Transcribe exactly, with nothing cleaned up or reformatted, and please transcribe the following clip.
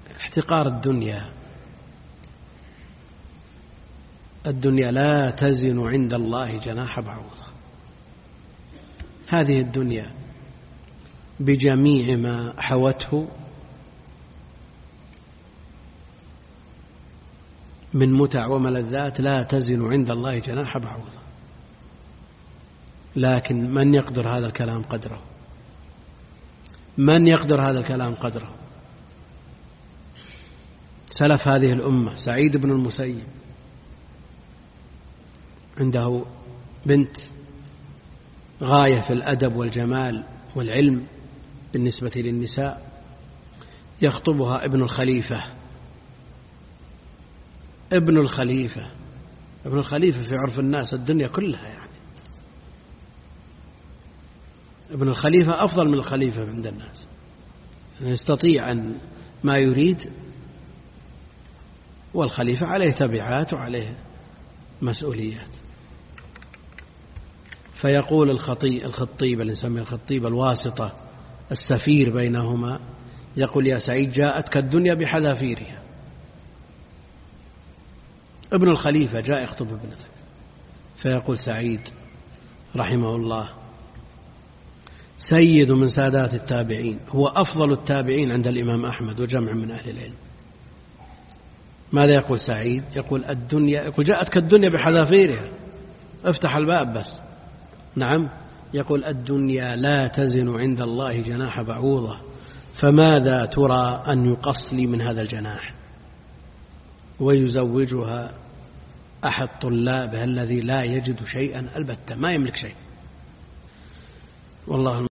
احتقار الدنيا. الدنيا لا تزن عند الله جناح بعوضة. هذه الدنيا بجميع ما حوته من متع وملذات لا تزن عند الله جناح بعوضة. لكن من يقدر هذا الكلام قدره؟ من يقدر هذا الكلام قدره؟ سلف هذه الأمة سعيد بن المسيب عنده بنت غاية في الأدب والجمال والعلم بالنسبة للنساء، يخطبها ابن الخليفة. ابن الخليفة ابن الخليفة في عرف الناس الدنيا كلها، يعني ابن الخليفة أفضل من الخليفة عند الناس، يستطيع أن ما يريد، والخليفة عليه تبعات وعليه مسؤوليات. فيقول الخطيب الخطيب اللي نسميه الخطيب الواسطة السفير بينهما، يقول: يا سعيد جاءتك الدنيا بحذافيرها. ابن الخليفة جاء يخطب ابنتك، فيقول سعيد رحمه الله: سيد من سادات التابعين، هو أفضل التابعين عند الإمام أحمد وجمع من أهل العلم. ماذا يقول سعيد؟ يقول الدنيا، يقول جاءتك الدنيا بحذافيرها، افتح الباب بس. نعم، يقول الدنيا لا تزن عند الله جناح بعوضة، فماذا ترى أن يقص لي من هذا الجناح ويزوجها أحد طلابه الذي لا يجد شيئا البتة، ما يملك شيء. والله